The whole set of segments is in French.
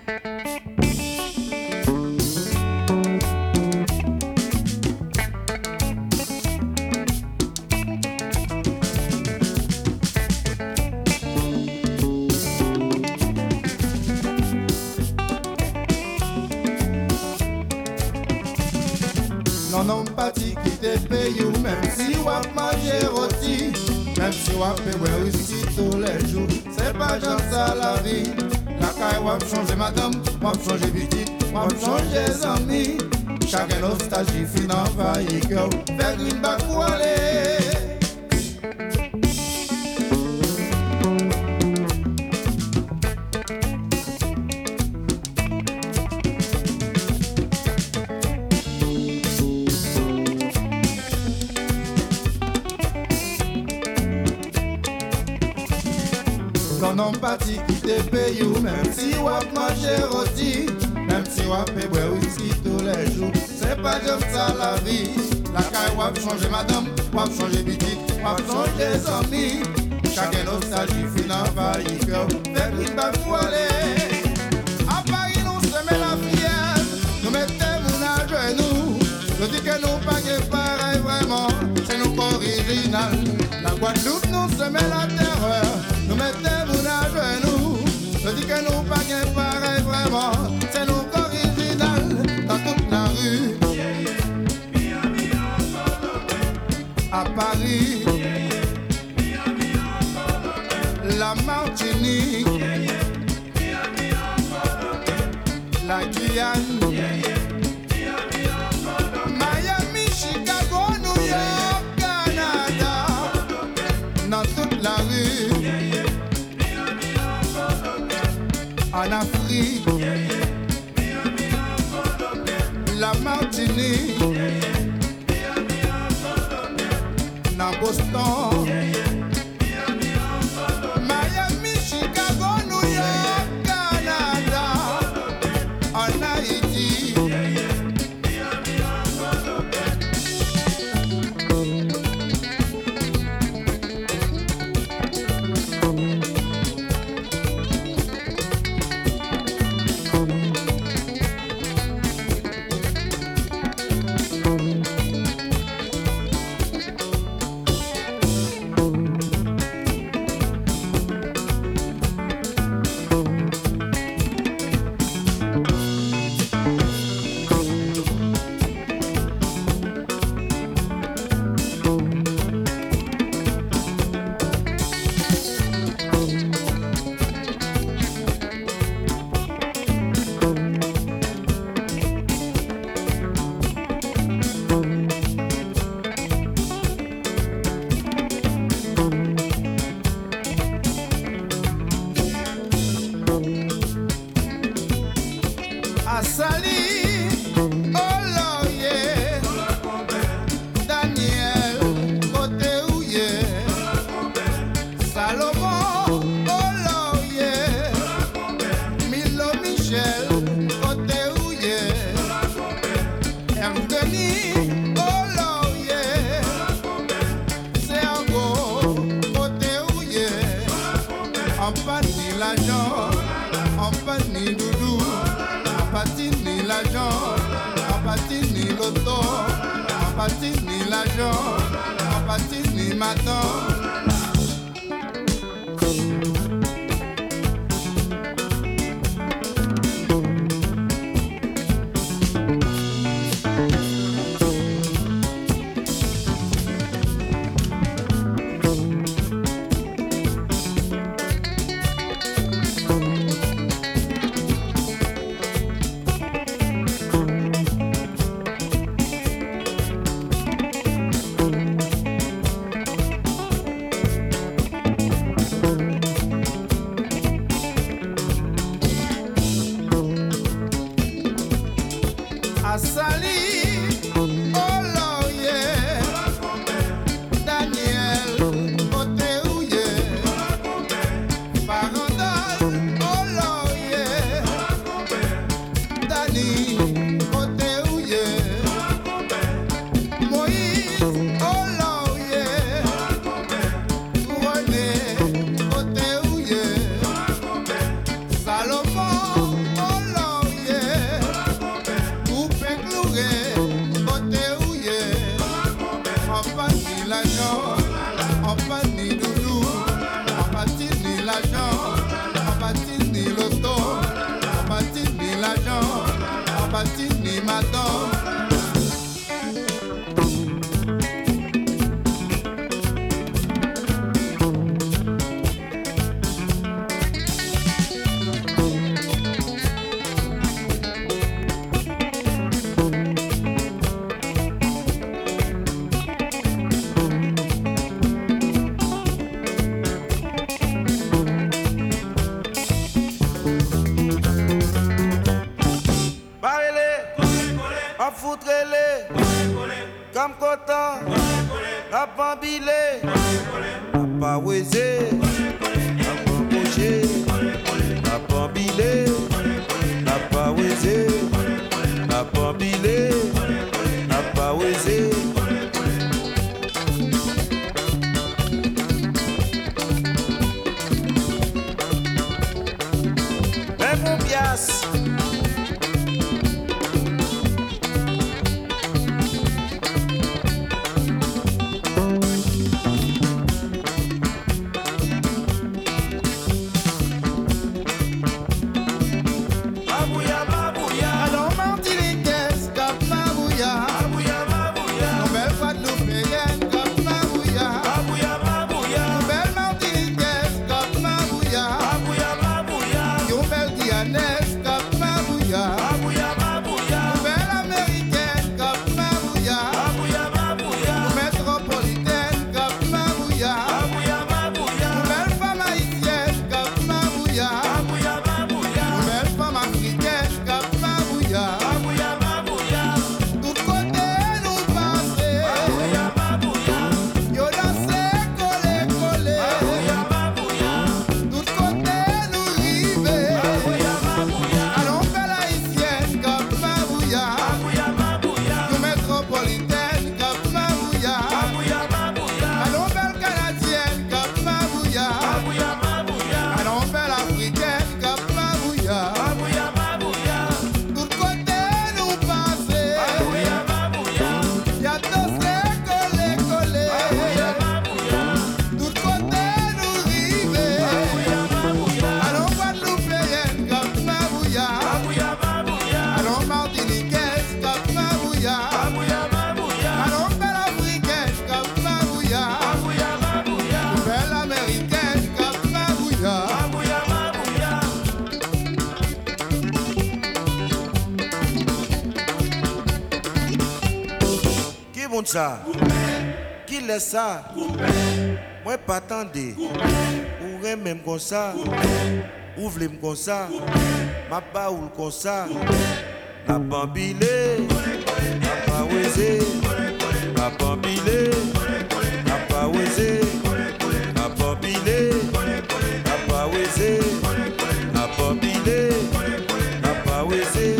Non, pas qui te paye ou même si on mange rôti, même si on peut boire whisky tous les jours, c'est pas comme ça la vie. La caille on changer madame, on changer petite, on changer amis. Chacun nostalgie fin envahi cœur, faire une bac pour aller. Non, pas qui te paye ou même si on mange rôti, même si on peut boire whisky tous les jours, c'est pas comme ça la vie. La caille on changer madame, on changer petite, on changer amis. Chacun nostalgie fin envahi cœur, faire une balle pour aller. À Paris nous se met la fièvre, nous mettons à genoux. Je dis que nous pas que pareil vraiment, c'est nous original. La Guadeloupe nous se met la terreur, nous mettons à genoux. Je dis que nous pas que pareil vraiment, c'est nous original. Dans toute la rue, à Paris, la Martinique, la Guyane, Miami, Chicago, New York, Canada, dans toute la rue, en Afrique, la Martinique, dans Boston, Miami, Chicago, New York, Canada, en Haïti. Sali, Oloye, Daniel, Koteouye, Salomon, Oloye, Milo Michel, Koteouye, Ergeni, Oloye, Sergo, Koteouye, Ampani Lajan, Ampani Doudou, Patini la Martini m'attend. Comme content, la bambilé, la pawézé, la bambouché, la bambilé, la pawézé, la bambilé, la pawézé. Mais mon bias. Ça, qui laisse ça? Moi pas attendez. Ou même comme ça. Ouvre comme ça. Ma baoule comme ça. La bambilé. La pawézé. La bambilé. La pawézé. La bambilé. La pawézé. La bambilé. La pawézé.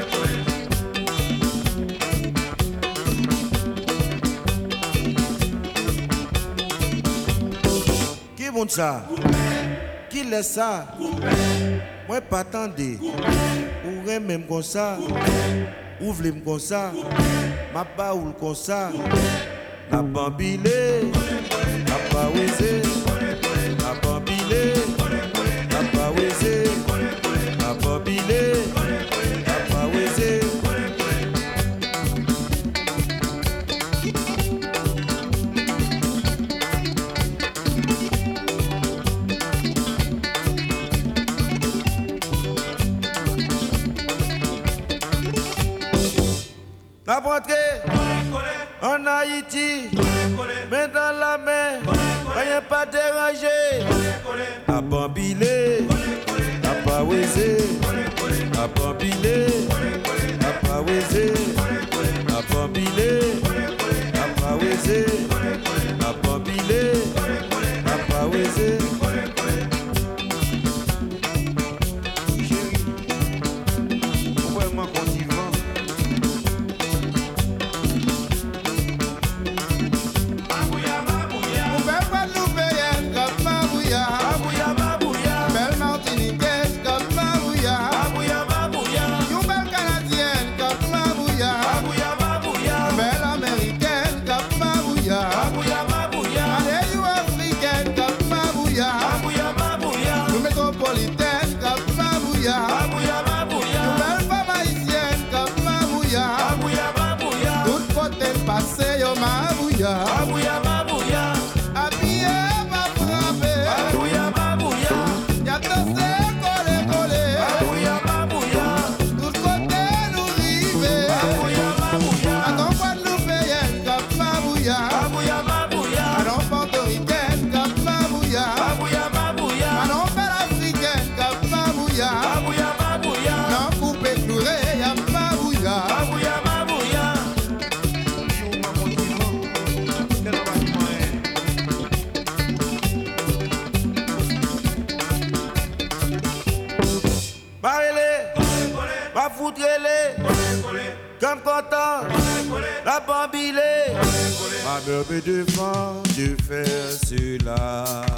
Ça, qui laisse ça? Moi pas attendez. Ou même comme ça. Ouvre comme ça. Ma baoule comme ça. La bambilé. La pawézé. La bambilé. La pawézé. La bambilé. La pawézé. La rentrée en Haïti, main dans la main, rien pas dérangé. La bambilé, la pawézé, la bambilé, la pawézé, la bambilé, la pawézé, la bambilé, la pawézé. You Marrez-les, va foutre-les, comme content, la bambilée. Ma mère me défend de faire cela.